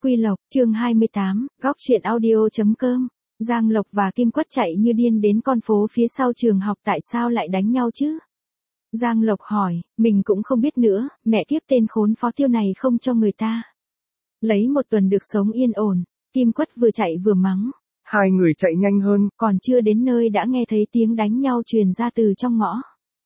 Quy Lộc, chương 28, góc truyện audio.com. Giang Lộc và Kim Quất chạy như điên đến con phố phía sau trường học, tại sao lại đánh nhau chứ? Giang Lộc hỏi, mình cũng không biết nữa, mẹ kiếp tên khốn Phó Tiêu này không cho người ta lấy một tuần được sống yên ổn. Kim Quất vừa chạy vừa mắng. Hai người chạy nhanh hơn, Còn chưa đến nơi đã nghe thấy tiếng đánh nhau truyền ra từ trong ngõ.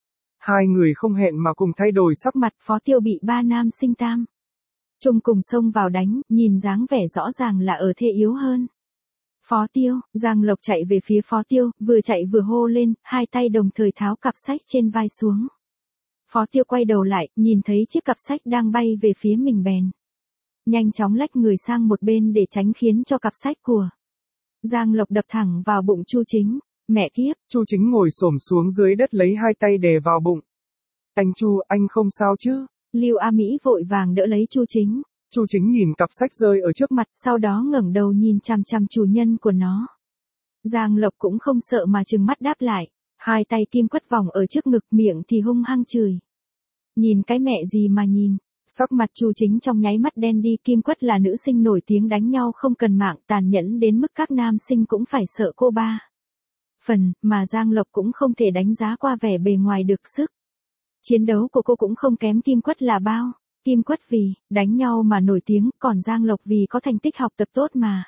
hai người không hẹn mà cùng thay đổi sắc mặt. Mặt Phó Tiêu bị ba nam sinh tam chung cùng xông vào đánh, nhìn dáng vẻ rõ ràng là ở thế yếu hơn. Phó Tiêu, Giang Lộc chạy về phía Phó Tiêu, vừa chạy vừa hô lên, hai tay đồng thời tháo cặp sách trên vai xuống. Phó Tiêu quay đầu lại, nhìn thấy chiếc cặp sách đang bay về phía mình bèn nhanh chóng lách người sang một bên để tránh khiến cho cặp sách của Giang Lộc đập thẳng vào bụng Chu Chính. Mẹ kiếp, Chu Chính ngồi xổm xuống dưới đất lấy hai tay đè vào bụng. Anh Chu, anh không sao chứ? Lưu A Mỹ vội vàng đỡ lấy Chu Chính. Chu Chính nhìn cặp sách rơi ở trước mặt, sau đó ngẩng đầu nhìn chằm chằm chủ nhân của nó. Giang Lộc cũng không sợ mà trừng mắt đáp lại, hai tay Kim Quất vòng ở trước ngực, miệng thì hung hăng chửi. Nhìn cái mẹ gì mà nhìn. Sắc mặt Chu Chính trong nháy mắt đen đi. Kim Quất là nữ sinh nổi tiếng đánh nhau không cần mạng, tàn nhẫn đến mức các nam sinh cũng phải sợ cô ba phần, mà Giang Lộc cũng không thể đánh giá qua vẻ bề ngoài được sức chiến đấu của cô cũng không kém Kim Quất là bao. Kim Quất vì đánh nhau mà nổi tiếng, còn Giang Lộc vì có thành tích học tập tốt mà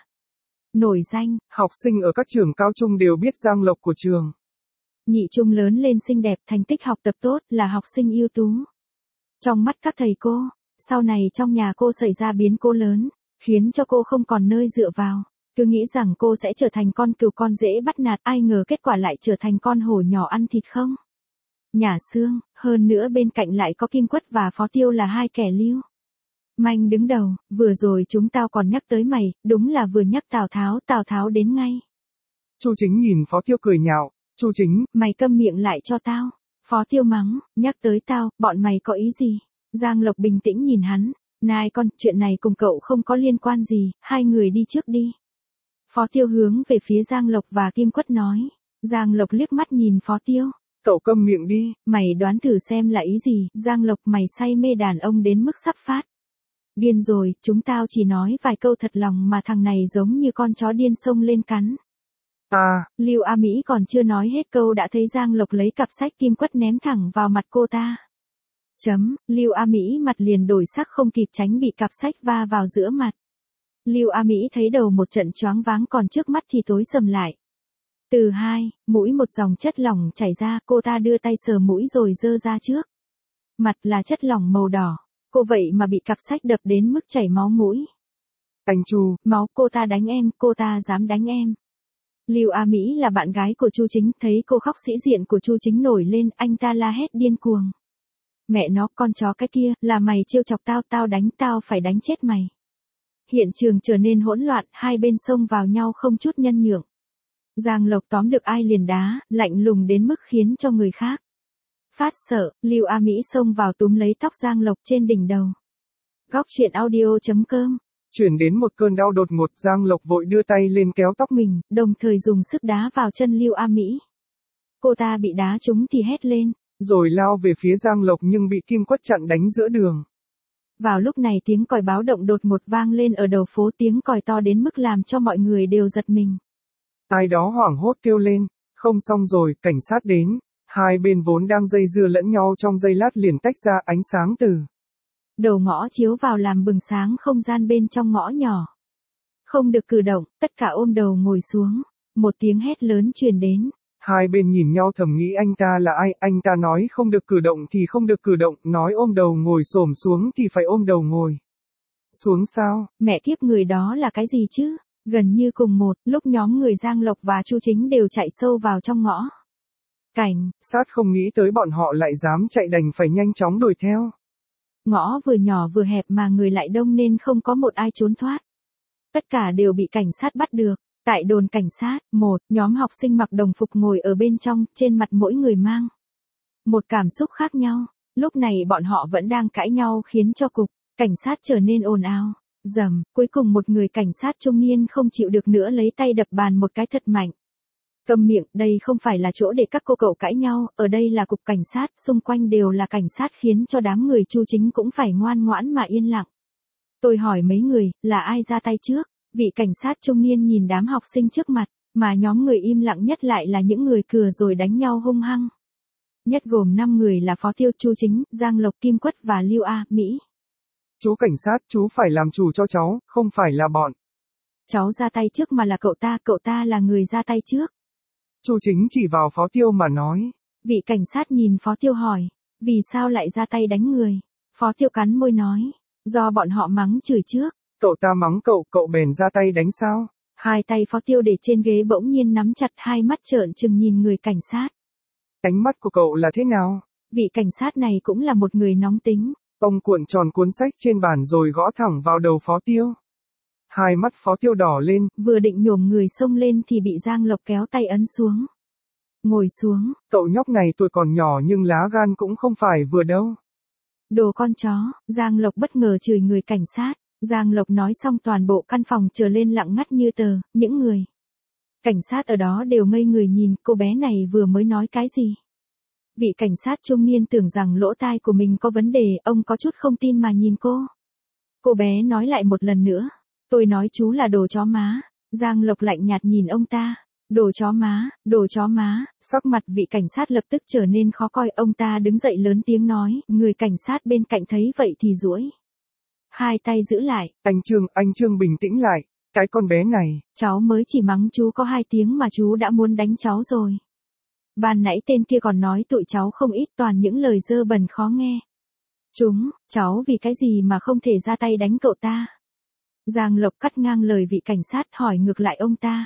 nổi danh. Học sinh ở các trường cao trung đều biết Giang Lộc của trường Nhị trung lớn lên xinh đẹp, thành tích học tập tốt, là học sinh ưu tú trong mắt các thầy cô. Sau này trong nhà cô xảy ra biến cố lớn, khiến cho cô không còn nơi dựa vào, cứ nghĩ rằng cô sẽ trở thành con cừu con dễ bắt nạt, ai ngờ kết quả lại trở thành con hổ nhỏ ăn thịt không nhả xương. Hơn nữa bên cạnh lại có Kim Quất và Phó Tiêu là hai kẻ lưu manh đứng đầu. Vừa rồi chúng tao còn nhắc tới mày, đúng là vừa nhắc Tào Tháo đến ngay. Chu Chính nhìn Phó Tiêu cười nhạo. Chu Chính, mày câm miệng lại cho tao. Phó Tiêu mắng, nhắc tới tao, bọn mày có ý gì? Giang Lộc bình tĩnh nhìn hắn, này con, chuyện này cùng cậu không có liên quan gì, hai người đi trước đi. Phó Tiêu hướng về phía Giang Lộc và Kim Quất nói. Giang Lộc liếc mắt nhìn Phó Tiêu. Cậu câm miệng đi. Mày đoán thử xem là ý gì? Giang Lộc, mày say mê đàn ông đến mức sắp phát điên rồi, chúng tao chỉ nói vài câu thật lòng mà thằng này giống như con chó điên xông lên cắn. Lưu A Mỹ còn chưa nói hết câu đã thấy Giang Lộc lấy cặp sách Kim Quất ném thẳng vào mặt cô ta. Lưu A Mỹ mặt liền đổi sắc, không kịp tránh bị cặp sách va vào giữa mặt. Lưu A Mỹ thấy đầu một trận choáng váng, còn trước mắt thì tối sầm lại. Từ hai mũi một dòng chất lỏng chảy ra, cô ta đưa tay sờ mũi rồi giơ ra trước mặt là chất lỏng màu đỏ. Cô vậy mà bị cặp sách đập đến mức chảy máu mũi. Anh Chu, máu, cô ta đánh em, cô ta dám đánh em. Lưu A Mỹ là bạn gái của Chu Chính, thấy cô khóc sĩ diện của Chu Chính nổi lên, anh ta la hét điên cuồng. Mẹ nó, con chó cái kia, là mày trêu chọc tao, tao đánh, tao phải đánh chết mày. Hiện trường trở nên hỗn loạn, hai bên xông vào nhau không chút nhân nhượng. Giang Lộc tóm được ai liền đá, lạnh lùng đến mức khiến cho người khác phát sợ. Lưu A Mỹ xông vào túm lấy tóc Giang Lộc trên đỉnh đầu. Góc truyện audio.com. Chuyển đến một cơn đau đột ngột, Giang Lộc vội đưa tay lên kéo tóc mình, đồng thời dùng sức đá vào chân Lưu A Mỹ. Cô ta bị đá trúng thì hét lên, rồi lao về phía Giang Lộc nhưng bị Kim Quất chặn đánh giữa đường. Vào lúc này tiếng còi báo động đột ngột vang lên ở đầu phố, tiếng còi to đến mức làm cho mọi người đều giật mình. Ai đó hoảng hốt kêu lên, không xong rồi, cảnh sát đến. Hai bên vốn đang dây dưa lẫn nhau trong giây lát liền tách ra, ánh sáng từ đầu ngõ chiếu vào làm bừng sáng không gian bên trong ngõ nhỏ. Không được cử động, tất cả ôm đầu ngồi xuống. Một tiếng hét lớn truyền đến. Hai bên nhìn nhau thầm nghĩ anh ta là ai, anh ta nói không được cử động thì không được cử động, nói ôm đầu ngồi xổm xuống thì phải ôm đầu ngồi xuống sao? Mẹ kiếp, người đó là cái gì chứ? Gần như cùng một lúc nhóm người Giang Lộc và Chu Chính đều chạy sâu vào trong ngõ. Cảnh sát không nghĩ tới bọn họ lại dám chạy, đành phải nhanh chóng đuổi theo. Ngõ vừa nhỏ vừa hẹp mà người lại đông nên không có một ai trốn thoát. Tất cả đều bị cảnh sát bắt được. Tại đồn cảnh sát, một nhóm học sinh mặc đồng phục ngồi ở bên trong, trên mặt mỗi người mang một cảm xúc khác nhau. Lúc này bọn họ vẫn đang cãi nhau khiến cho cục cảnh sát trở nên ồn ào. Cuối cùng một người cảnh sát trung niên không chịu được nữa lấy tay đập bàn một cái thật mạnh. Câm miệng, đây không phải là chỗ để các cô cậu cãi nhau, ở đây là cục cảnh sát, xung quanh đều là cảnh sát, khiến cho đám người Chu Chính cũng phải ngoan ngoãn mà yên lặng. Tôi hỏi mấy người, là ai ra tay trước? Vị cảnh sát trung niên nhìn đám học sinh trước mặt, mà nhóm người im lặng nhất lại là những người cừa rồi đánh nhau hung hăng. Nhất gồm 5 người là Phó Tiêu, Chu Chính, Giang Lộc, Kim Quất và Lưu A, Mỹ. Chú cảnh sát, chú phải làm chủ cho cháu, không phải là bọn. Cháu ra tay trước mà là cậu ta là người ra tay trước. Chu Chính chỉ vào Phó Tiêu mà nói. Vị cảnh sát nhìn Phó Tiêu hỏi, vì sao lại ra tay đánh người? Phó Tiêu cắn môi nói, do bọn họ mắng chửi trước. Cậu ta mắng cậu bèn ra tay đánh sao? Hai tay Phó Tiêu để trên ghế bỗng nhiên nắm chặt, hai mắt trợn trừng nhìn người cảnh sát. Ánh mắt của cậu là thế nào? Vị cảnh sát này cũng là một người nóng tính. Ông cuộn tròn cuốn sách trên bàn rồi gõ thẳng vào đầu Phó Tiêu. Hai mắt Phó Tiêu đỏ lên. Vừa định nhổm người xông lên thì bị Giang Lộc kéo tay ấn xuống. Ngồi xuống. Cậu nhóc này tuổi còn nhỏ nhưng lá gan cũng không phải vừa đâu. Đồ con chó, Giang Lộc bất ngờ chửi người cảnh sát. Giang Lộc nói xong toàn bộ căn phòng trở lên lặng ngắt như tờ, những người cảnh sát ở đó đều ngây người nhìn cô bé này vừa mới nói cái gì. Vị cảnh sát trung niên tưởng rằng lỗ tai của mình có vấn đề, ông có chút không tin mà nhìn cô. Cô bé nói lại một lần nữa, tôi nói chú là đồ chó má. Giang Lộc lạnh nhạt nhìn ông ta, đồ chó má, đồ chó má. Sắc mặt vị cảnh sát lập tức trở nên khó coi, ông ta đứng dậy lớn tiếng nói, người cảnh sát bên cạnh thấy vậy thì duỗi hai tay giữ lại. Anh Trương bình tĩnh lại, cái con bé này. Cháu mới chỉ mắng chú có 2 tiếng mà chú đã muốn đánh cháu rồi. Ban nãy tên kia còn nói tụi cháu không ít, toàn những lời dơ bẩn khó nghe. Cháu vì cái gì mà không thể ra tay đánh cậu ta? Giang Lộc cắt ngang lời vị cảnh sát hỏi ngược lại ông ta.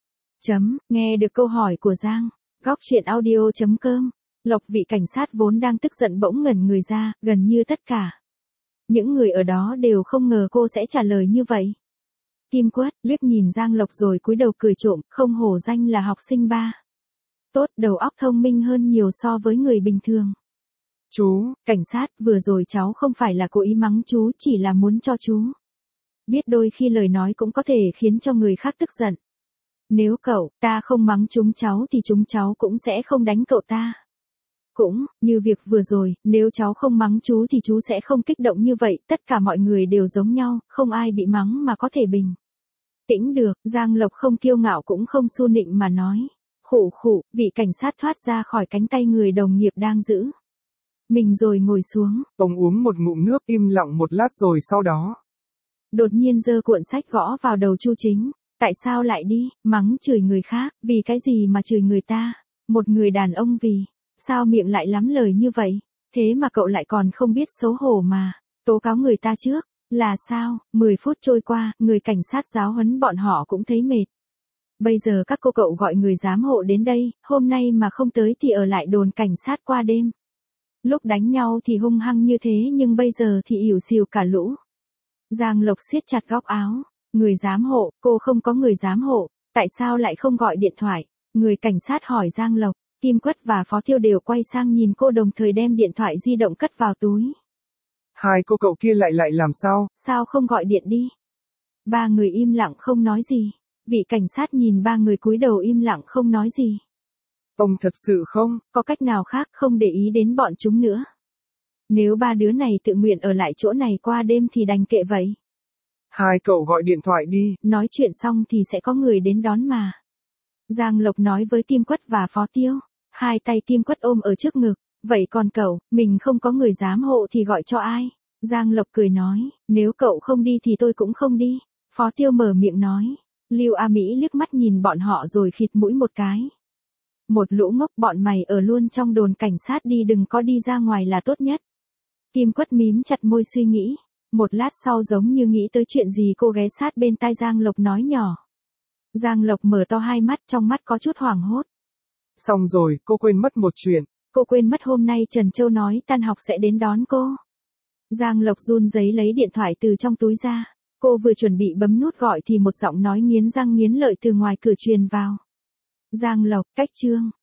Nghe được câu hỏi của Giang, góc truyện audio.com, Lộc vị cảnh sát vốn đang tức giận bỗng ngẩn người ra, gần như tất cả những người ở đó đều không ngờ cô sẽ trả lời như vậy. Kim Quất liếc nhìn Giang Lộc rồi cúi đầu cười trộm, không hổ danh là học sinh ba tốt, đầu óc thông minh hơn nhiều so với người bình thường. Chú, cảnh sát, vừa rồi cháu không phải là cố ý mắng chú, chỉ là muốn cho chú biết đôi khi lời nói cũng có thể khiến cho người khác tức giận. Nếu cậu ta không mắng chúng cháu thì chúng cháu cũng sẽ không đánh cậu ta. Cũng, như việc vừa rồi, nếu cháu không mắng chú thì chú sẽ không kích động như vậy, tất cả mọi người đều giống nhau, không ai bị mắng mà có thể bình tĩnh được. Giang Lộc không kiêu ngạo cũng không su nịnh mà nói. Khụ, vị cảnh sát thoát ra khỏi cánh tay người đồng nghiệp đang giữ mình rồi ngồi xuống. Ông uống một ngụm nước, im lặng một lát rồi sau đó đột nhiên giơ cuộn sách gõ vào đầu Chu Chính. Tại sao lại đi mắng chửi người khác, vì cái gì mà chửi người ta? Một người đàn ông vì sao miệng lại lắm lời như vậy? Thế mà cậu lại còn không biết xấu hổ mà tố cáo người ta trước, là sao? 10 phút trôi qua, người cảnh sát giáo huấn bọn họ cũng thấy mệt. Bây giờ các cô cậu gọi người giám hộ đến đây, hôm nay mà không tới thì ở lại đồn cảnh sát qua đêm. Lúc đánh nhau thì hung hăng như thế nhưng bây giờ thì ỉu xìu cả lũ. Giang Lộc siết chặt góc áo. Người giám hộ, cô không có người giám hộ, tại sao lại không gọi điện thoại? Người cảnh sát hỏi Giang Lộc. Kim Quất và Phó Tiêu đều quay sang nhìn cô đồng thời đem điện thoại di động cất vào túi. Hai cô cậu kia lại làm sao? Sao không gọi điện đi? Ba người im lặng không nói gì. Vị cảnh sát nhìn ba người cúi đầu im lặng không nói gì. Ông thật sự không? Có cách nào khác không để ý đến bọn chúng nữa? Nếu ba đứa này tự nguyện ở lại chỗ này qua đêm thì đành kệ vậy. Hai cậu gọi điện thoại đi. Nói chuyện xong thì sẽ có người đến đón mà. Giang Lộc nói với Kim Quất và Phó Tiêu. Hai tay Kim Quất ôm ở trước ngực. Vậy còn cậu, mình không có người giám hộ thì gọi cho ai? Giang Lộc cười nói, nếu cậu không đi thì tôi cũng không đi. Phó Tiêu mở miệng nói. Lưu A Mỹ liếc mắt nhìn bọn họ rồi khịt mũi một cái. Một lũ ngốc, bọn mày ở luôn trong đồn cảnh sát đi, đừng có đi ra ngoài là tốt nhất. Kim Quất mím chặt môi suy nghĩ. Một lát sau giống như nghĩ tới chuyện gì cô ghé sát bên tai Giang Lộc nói nhỏ. Giang Lộc mở to hai mắt, trong mắt có chút hoảng hốt. Xong rồi, cô quên mất một chuyện. Cô quên mất hôm nay Trần Châu nói tan học sẽ đến đón cô. Giang Lộc run rẩy lấy điện thoại từ trong túi ra. Cô vừa chuẩn bị bấm nút gọi thì một giọng nói nghiến răng nghiến lợi từ ngoài cửa truyền vào. Giang Lộc, cách Trương.